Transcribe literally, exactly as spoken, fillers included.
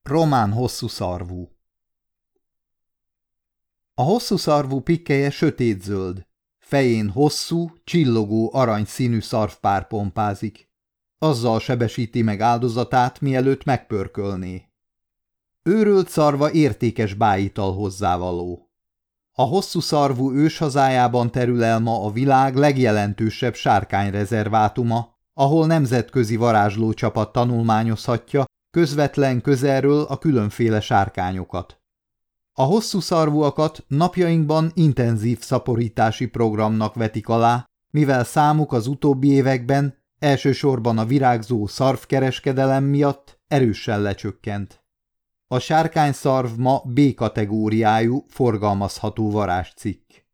Román hosszúszarvú. A hosszúszarvú pikkelye sötétzöld, fején hosszú, csillogó aranyszínű szarvpár pompázik. Azzal sebesíti meg áldozatát, mielőtt megpörkölné. Őrölt szarva értékes bájital hozzávaló. A hosszúszarvú őshazájában terül el ma a világ legjelentősebb sárkányrezervátuma, ahol nemzetközi varázslócsapat tanulmányozhatja közvetlen közelről a különféle sárkányokat. A hosszúszarvúakat napjainkban intenzív szaporítási programnak vetik alá, mivel számuk az utóbbi években elsősorban a virágzó szarvkereskedelem miatt erősen lecsökkent. A sárkányszarv ma B kategóriájú forgalmazható varázscikk.